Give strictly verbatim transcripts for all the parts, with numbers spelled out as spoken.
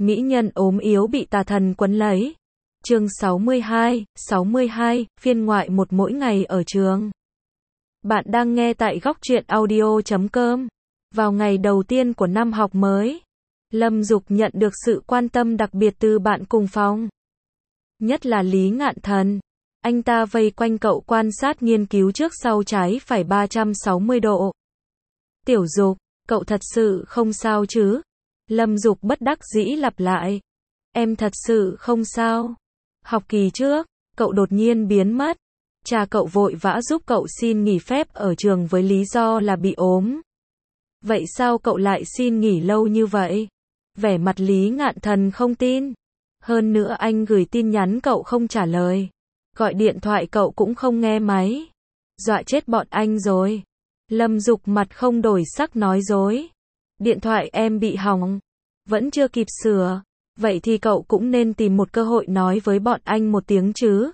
Mỹ nhân ốm yếu bị tà thần quấn lấy. Chương sáu mươi hai, sáu mươi hai, phiên ngoại một mỗi ngày ở trường. Bạn đang nghe tại góc truyện audio chấm com. Vào ngày đầu tiên của năm học mới, Lâm Dục nhận được sự quan tâm đặc biệt từ bạn cùng phòng. Nhất là Lý Ngạn Thần. Anh ta vây quanh cậu quan sát nghiên cứu trước sau trái phải ba trăm sáu mươi độ. Tiểu Dục, cậu thật sự không sao chứ? Lâm Dục bất đắc dĩ lặp lại. Em thật sự không sao. Học kỳ trước, cậu đột nhiên biến mất. Cha cậu vội vã giúp cậu xin nghỉ phép ở trường với lý do là bị ốm. Vậy sao cậu lại xin nghỉ lâu như vậy? Vẻ mặt Lý Ngạn Thần không tin. Hơn nữa anh gửi tin nhắn cậu không trả lời. Gọi điện thoại cậu cũng không nghe máy. Dọa chết bọn anh rồi. Lâm Dục mặt không đổi sắc nói dối. Điện thoại em bị hỏng. Vẫn chưa kịp sửa. Vậy thì cậu cũng nên tìm một cơ hội nói với bọn anh một tiếng chứ.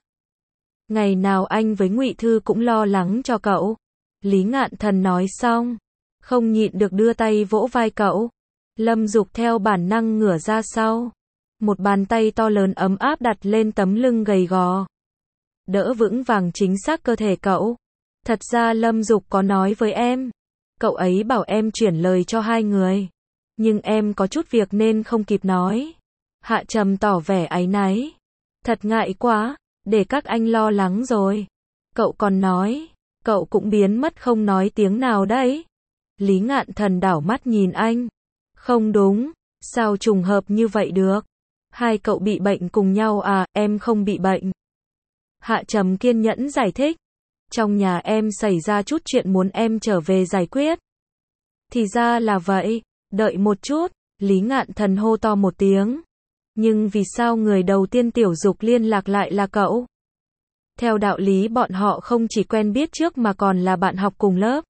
Ngày nào anh với Ngụy Thư cũng lo lắng cho cậu. Lý Ngạn Thần nói xong, không nhịn được đưa tay vỗ vai cậu. Lâm Dục theo bản năng ngửa ra sau. Một bàn tay to lớn ấm áp đặt lên tấm lưng gầy gò. Đỡ vững vàng chính xác cơ thể cậu. Thật ra Lâm Dục có nói với em. Cậu ấy bảo em chuyển lời cho hai người. Nhưng em có chút việc nên không kịp nói. Hạ Trầm tỏ vẻ áy náy. Thật ngại quá, để các anh lo lắng rồi. Cậu còn nói, cậu cũng biến mất không nói tiếng nào đấy. Lý Ngạn Thần đảo mắt nhìn anh. Không đúng, sao trùng hợp như vậy được? Hai cậu bị bệnh cùng nhau à, em không bị bệnh. Hạ Trầm kiên nhẫn giải thích. Trong nhà em xảy ra chút chuyện muốn em trở về giải quyết. Thì ra là vậy, đợi một chút, Lý Ngạn Thần hô to một tiếng. Nhưng vì sao người đầu tiên Tiểu Dục liên lạc lại là cậu? Theo đạo lý bọn họ không chỉ quen biết trước mà còn là bạn học cùng lớp.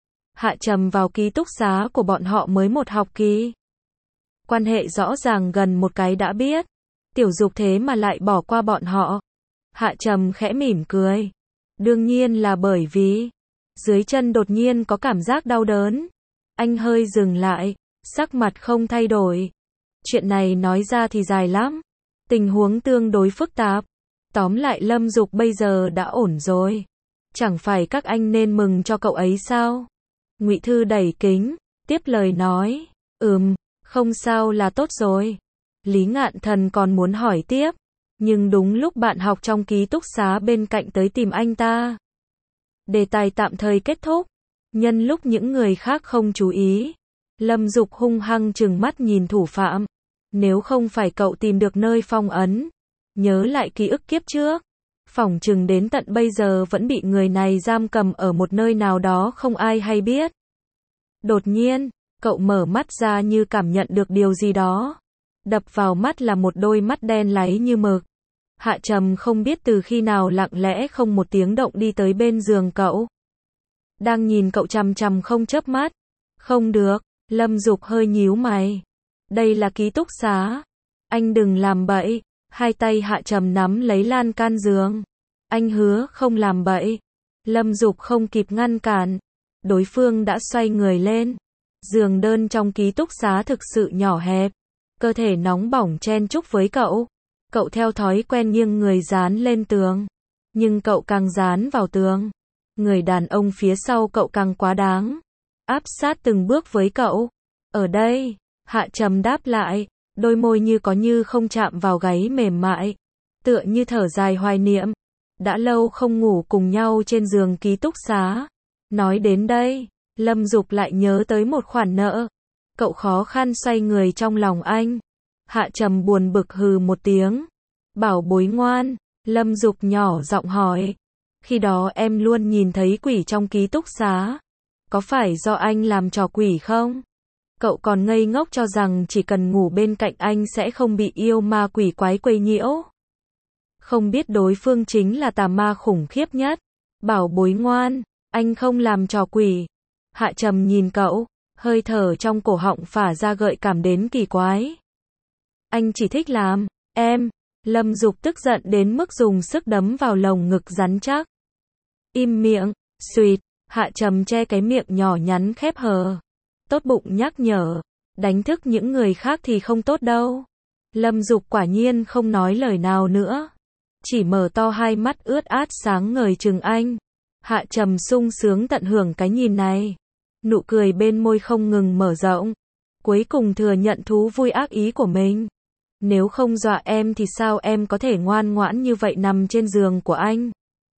Hạ Trầm vào ký túc xá của bọn họ mới một học kỳ. Quan hệ rõ ràng gần một cái đã biết. Tiểu Dục thế mà lại bỏ qua bọn họ. Hạ Trầm khẽ mỉm cười. Đương nhiên là bởi vì dưới chân đột nhiên có cảm giác đau đớn. Anh hơi dừng lại, sắc mặt không thay đổi. Chuyện này nói ra thì dài lắm. Tình huống tương đối phức tạp. Tóm lại Lâm Dục bây giờ đã ổn rồi. Chẳng phải các anh nên mừng cho cậu ấy sao? Ngụy Thư đẩy kính, tiếp lời nói. Ừm, không sao là tốt rồi. Lý Ngạn Thần còn muốn hỏi tiếp. Nhưng đúng lúc bạn học trong ký túc xá bên cạnh tới tìm anh ta. Đề tài tạm thời kết thúc. Nhân lúc những người khác không chú ý, Lâm Dục hung hăng trừng mắt nhìn thủ phạm. Nếu không phải cậu tìm được nơi phong ấn, nhớ lại ký ức kiếp trước, phỏng chừng đến tận bây giờ vẫn bị người này giam cầm ở một nơi nào đó không ai hay biết. Đột nhiên, cậu mở mắt ra như cảm nhận được điều gì đó. Đập vào mắt là một đôi mắt đen láy như mực. Hạ Trầm không biết từ khi nào lặng lẽ không một tiếng động đi tới bên giường cậu. Đang nhìn cậu chằm chằm không chớp mắt. Không được, Lâm Dục hơi nhíu mày. Đây là ký túc xá. Anh đừng làm bậy. Hai tay Hạ Trầm nắm lấy lan can giường. Anh hứa không làm bậy. Lâm Dục không kịp ngăn cản. Đối phương đã xoay người lên. Giường đơn trong ký túc xá thực sự nhỏ hẹp. Cơ thể nóng bỏng chen chúc với cậu. Cậu theo thói quen nghiêng người dán lên tường. Nhưng cậu càng dán vào tường. Người đàn ông phía sau cậu càng quá đáng. Áp sát từng bước với cậu. Ở đây, Hạ Trầm đáp lại. Đôi môi như có như không chạm vào gáy mềm mại. Tựa như thở dài hoài niệm. Đã lâu không ngủ cùng nhau trên giường ký túc xá. Nói đến đây, Lâm Dục lại nhớ tới một khoản nợ. Cậu khó khăn xoay người trong lòng anh. Hạ Trầm buồn bực hừ một tiếng. Bảo bối ngoan, Lâm Dục nhỏ giọng hỏi. Khi đó em luôn nhìn thấy quỷ trong ký túc xá. Có phải do anh làm trò quỷ không? Cậu còn ngây ngốc cho rằng chỉ cần ngủ bên cạnh anh sẽ không bị yêu ma quỷ quái quấy nhiễu. Không biết đối phương chính là tà ma khủng khiếp nhất. Bảo bối ngoan, anh không làm trò quỷ. Hạ Trầm nhìn cậu, hơi thở trong cổ họng phả ra gợi cảm đến kỳ quái. Anh chỉ thích làm, em. Lâm Dục tức giận đến mức dùng sức đấm vào lồng ngực rắn chắc. Im miệng, xuyệt. Hạ Trầm che cái miệng nhỏ nhắn khép hờ. Tốt bụng nhắc nhở. Đánh thức những người khác thì không tốt đâu. Lâm Dục quả nhiên không nói lời nào nữa, chỉ mở to hai mắt ướt át sáng ngời trừng anh. Hạ Trầm sung sướng tận hưởng cái nhìn này, nụ cười bên môi không ngừng mở rộng, cuối cùng thừa nhận thú vui ác ý của mình. Nếu không dọa em thì sao em có thể ngoan ngoãn như vậy nằm trên giường của anh?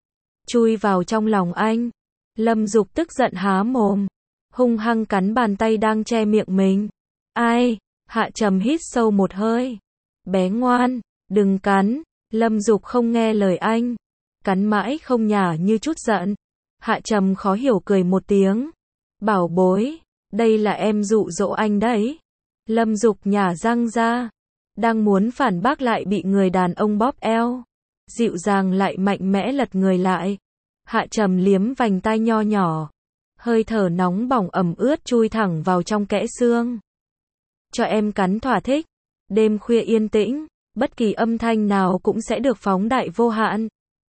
Chui vào trong lòng anh. Lâm Dục tức giận há mồm, hung hăng cắn bàn tay đang che miệng mình. Ai? Hạ Trầm hít sâu một hơi. Bé ngoan, đừng cắn. Lâm Dục không nghe lời anh, cắn mãi không nhả như chút giận. Hạ Trầm khó hiểu cười một tiếng. Bảo bối, đây là em dụ dỗ anh đấy. Lâm Dục nhả răng ra, đang muốn phản bác lại bị người đàn ông bóp eo, dịu dàng lại mạnh mẽ lật người lại. Hạ Trầm liếm vành tai nho nhỏ, hơi thở nóng bỏng ẩm ướt chui thẳng vào trong kẽ xương. Cho em cắn thỏa thích. Đêm khuya yên tĩnh, bất kỳ âm thanh nào cũng sẽ được phóng đại vô hạn.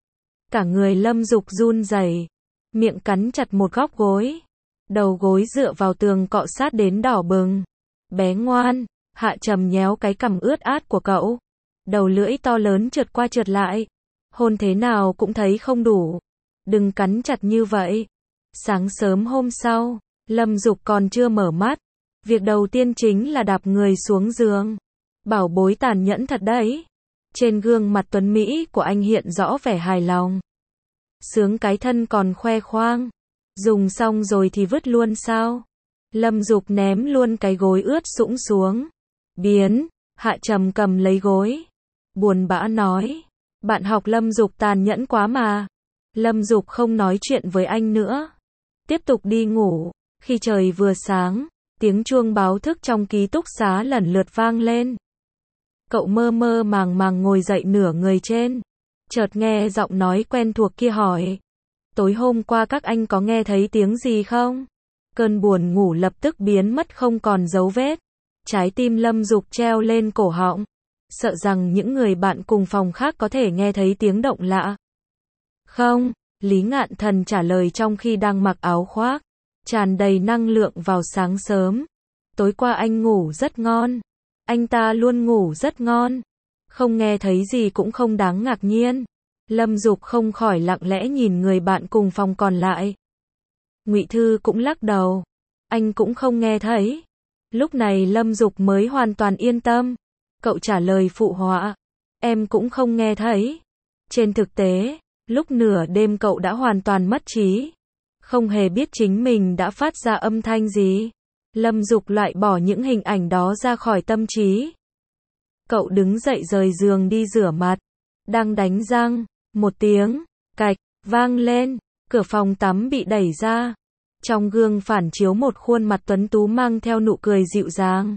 Cả người Lâm Dục run rẩy, miệng cắn chặt một góc gối, đầu gối dựa vào tường cọ sát đến đỏ bừng. Bé ngoan, Hạ Trầm nhéo cái cằm ướt át của cậu, đầu lưỡi to lớn trượt qua trượt lại, hôn thế nào cũng thấy không đủ. Đừng cắn chặt như vậy. Sáng sớm hôm sau, Lâm Dục còn chưa mở mắt, việc đầu tiên chính là đạp người xuống giường. Bảo bối tàn nhẫn thật đấy. Trên gương mặt tuấn mỹ của anh hiện rõ vẻ hài lòng. Sướng cái thân còn khoe khoang. Dùng xong rồi thì vứt luôn sao? Lâm Dục ném luôn cái gối ướt sũng xuống. Biến. Hạ Trầm cầm lấy gối, buồn bã nói. Bạn học Lâm Dục tàn nhẫn quá mà. Lâm Dục không nói chuyện với anh nữa, tiếp tục đi ngủ. Khi trời vừa sáng, tiếng chuông báo thức trong ký túc xá lần lượt vang lên. Cậu mơ mơ màng màng ngồi dậy nửa người trên, chợt nghe giọng nói quen thuộc kia hỏi. Tối hôm qua các anh có nghe thấy tiếng gì không? Cơn buồn ngủ lập tức biến mất không còn dấu vết. Trái tim Lâm Dục treo lên cổ họng, sợ rằng những người bạn cùng phòng khác có thể nghe thấy tiếng động lạ. Không, Lý Ngạn Thần trả lời trong khi đang mặc áo khoác, tràn đầy năng lượng vào sáng sớm. Tối qua anh ngủ rất ngon. Anh ta luôn ngủ rất ngon. Không nghe thấy gì cũng không đáng ngạc nhiên. Lâm Dục không khỏi lặng lẽ nhìn người bạn cùng phòng còn lại. Ngụy Thư cũng lắc đầu. Anh cũng không nghe thấy. Lúc này Lâm Dục mới hoàn toàn yên tâm. Cậu trả lời phụ họa. Em cũng không nghe thấy. Trên thực tế, lúc nửa đêm cậu đã hoàn toàn mất trí, không hề biết chính mình đã phát ra âm thanh gì. Lâm Dục loại bỏ những hình ảnh đó ra khỏi tâm trí. Cậu đứng dậy rời giường đi rửa mặt, đang đánh răng, một tiếng cạch vang lên, cửa phòng tắm bị đẩy ra. Trong gương phản chiếu một khuôn mặt tuấn tú mang theo nụ cười dịu dàng.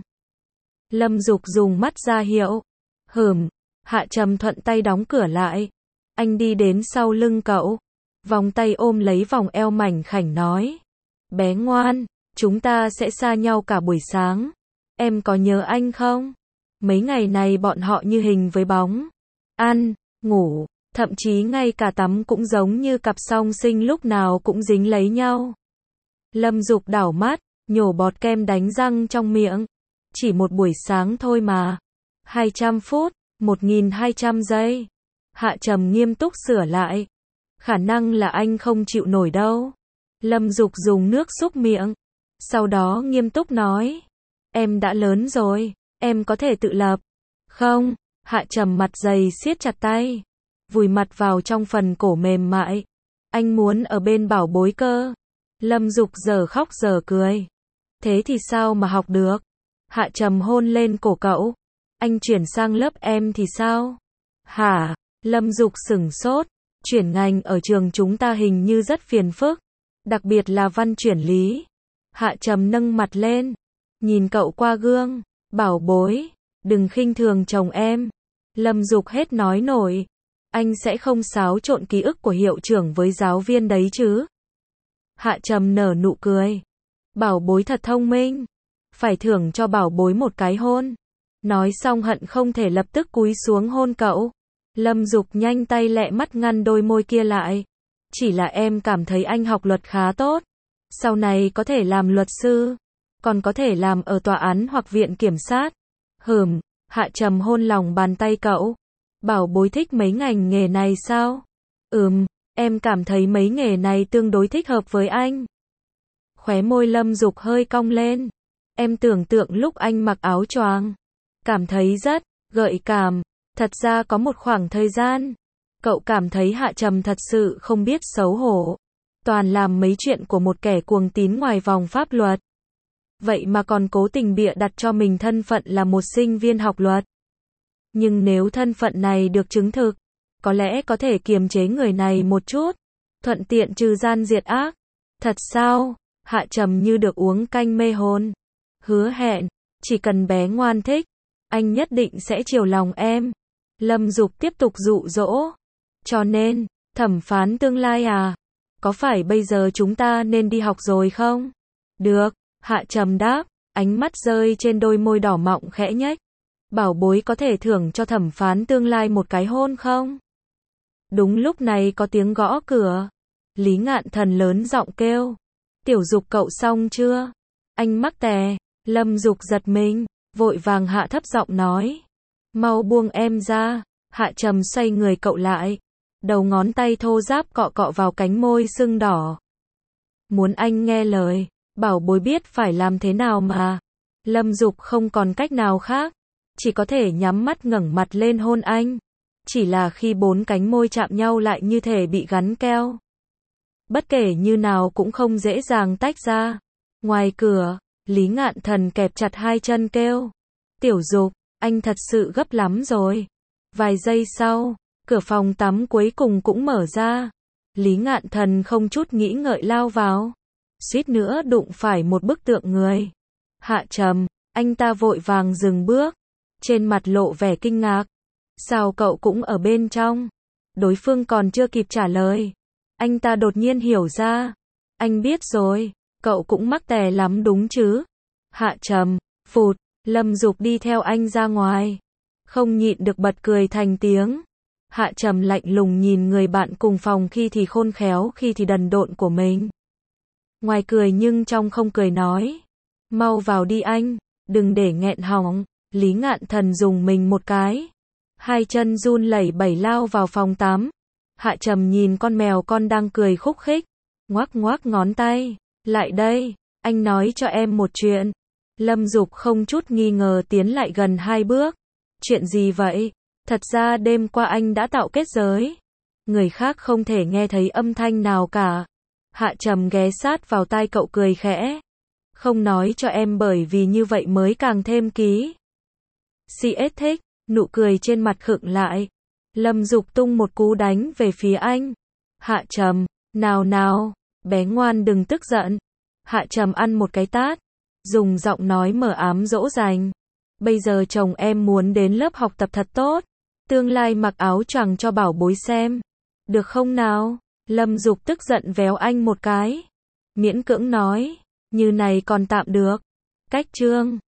Lâm Dục dùng mắt ra hiệu. Hửm. Hạ Trầm thuận tay đóng cửa lại. Anh đi đến sau lưng cậu, vòng tay ôm lấy vòng eo mảnh khảnh nói. Bé ngoan, chúng ta sẽ xa nhau cả buổi sáng. Em có nhớ anh không? Mấy ngày này bọn họ như hình với bóng. Ăn, ngủ, thậm chí ngay cả tắm cũng giống như cặp song sinh lúc nào cũng dính lấy nhau. Lâm Dục đảo mắt, nhổ bọt kem đánh răng trong miệng. Chỉ một buổi sáng thôi mà. hai trăm phút, một nghìn hai trăm giây. Hạ Trầm nghiêm túc sửa lại. Khả năng là anh không chịu nổi đâu. Lâm Dục dùng nước súc miệng, sau đó nghiêm túc nói. Em đã lớn rồi, em có thể tự lập. Không. Hạ Trầm mặt dày siết chặt tay, vùi mặt vào trong phần cổ mềm mại. Anh muốn ở bên bảo bối cơ. Lâm Dục giờ khóc giờ cười. Thế thì sao mà học được? Hạ Trầm hôn lên cổ cậu. Anh chuyển sang lớp em thì sao? Hả? Lâm Dục sửng sốt. Chuyển ngành ở trường chúng ta hình như rất phiền phức, đặc biệt là văn chuyển lý. Hạ Trầm nâng mặt lên, nhìn cậu qua gương. Bảo bối, đừng khinh thường chồng em. Lâm Dục hết nói nổi. Anh sẽ không xáo trộn ký ức của hiệu trưởng với giáo viên đấy chứ? Hạ Trầm nở nụ cười. Bảo bối thật thông minh. Phải thưởng cho bảo bối một cái hôn. Nói xong hận không thể lập tức cúi xuống hôn cậu. Lâm Dục nhanh tay lẹ mắt ngăn đôi môi kia lại. Chỉ là em cảm thấy anh học luật khá tốt. Sau này có thể làm luật sư, còn có thể làm ở tòa án hoặc viện kiểm sát. Hừm, Hạ Trầm hôn lòng bàn tay cậu. Bảo bối thích mấy ngành nghề này sao? Ừm, em cảm thấy mấy nghề này tương đối thích hợp với anh. Khóe môi Lâm Dục hơi cong lên. Em tưởng tượng lúc anh mặc áo choàng, cảm thấy rất gợi cảm. Thật ra có một khoảng thời gian, cậu cảm thấy Hạ Trầm thật sự không biết xấu hổ. Toàn làm mấy chuyện của một kẻ cuồng tín ngoài vòng pháp luật. Vậy mà còn cố tình bịa đặt cho mình thân phận là một sinh viên học luật. Nhưng nếu thân phận này được chứng thực, có lẽ có thể kiềm chế người này một chút, thuận tiện trừ gian diệt ác. Thật sao? Hạ Trầm như được uống canh mê hồn. Hứa hẹn, chỉ cần bé ngoan thích, anh nhất định sẽ chiều lòng em. Lâm Dục tiếp tục dụ dỗ. Cho nên, thẩm phán tương lai à? Có phải bây giờ chúng ta nên đi học rồi không? Được, Hạ Trầm đáp, ánh mắt rơi trên đôi môi đỏ mọng khẽ nhếch. Bảo bối có thể thưởng cho thẩm phán tương lai một cái hôn không? Đúng lúc này có tiếng gõ cửa. Lý Ngạn Thần lớn giọng kêu. Tiểu Dục cậu xong chưa? Anh mắc tè. Lâm Dục giật mình, vội vàng hạ thấp giọng nói. Mau buông em ra. Hạ Trầm xoay người cậu lại. Đầu ngón tay thô ráp cọ cọ vào cánh môi sưng đỏ. Muốn anh nghe lời, bảo bối biết phải làm thế nào mà. Lâm Dục không còn cách nào khác, chỉ có thể nhắm mắt ngẩng mặt lên hôn anh. Chỉ là khi bốn cánh môi chạm nhau lại như thể bị gắn keo. Bất kể như nào cũng không dễ dàng tách ra. Ngoài cửa, Lý Ngạn Thần kẹp chặt hai chân kêu. Tiểu Dục, anh thật sự gấp lắm rồi. Vài giây sau, cửa phòng tắm cuối cùng cũng mở ra. Lý Ngạn Thần không chút nghĩ ngợi lao vào. Suýt nữa đụng phải một bức tượng người. Hạ Trầm, anh ta vội vàng dừng bước. Trên mặt lộ vẻ kinh ngạc. Sao cậu cũng ở bên trong? Đối phương còn chưa kịp trả lời. Anh ta đột nhiên hiểu ra. Anh biết rồi, cậu cũng mắc tè lắm đúng chứ? Hạ Trầm, phụt, Lâm Dục đi theo anh ra ngoài. Không nhịn được bật cười thành tiếng. Hạ Trầm lạnh lùng nhìn người bạn cùng phòng khi thì khôn khéo khi thì đần độn của mình. Ngoài cười nhưng trong không cười nói. Mau vào đi anh, đừng để nghẹn họng. Lý Ngạn Thần dùng mình một cái. Hai chân run lẩy bẩy lao vào phòng tắm. Hạ Trầm nhìn con mèo con đang cười khúc khích. Ngoác ngoác ngón tay. Lại đây, anh nói cho em một chuyện. Lâm Dục không chút nghi ngờ tiến lại gần hai bước. Chuyện gì vậy? Thật ra đêm qua anh đã tạo kết giới. Người khác không thể nghe thấy âm thanh nào cả. Hạ Trầm ghé sát vào tai cậu cười khẽ. Không nói cho em bởi vì như vậy mới càng thêm ký. xê ét thích, nụ cười trên mặt khựng lại. Lâm Dục tung một cú đánh về phía anh. Hạ Trầm, nào nào, bé ngoan đừng tức giận. Hạ Trầm ăn một cái tát, dùng giọng nói mờ ám dỗ dành. Bây giờ chồng em muốn đến lớp học tập thật tốt. Tương lai mặc áo choàng cho bảo bối xem. Được không nào? Lâm Dục tức giận véo anh một cái. Miễn cưỡng nói, như này còn tạm được. Cách chương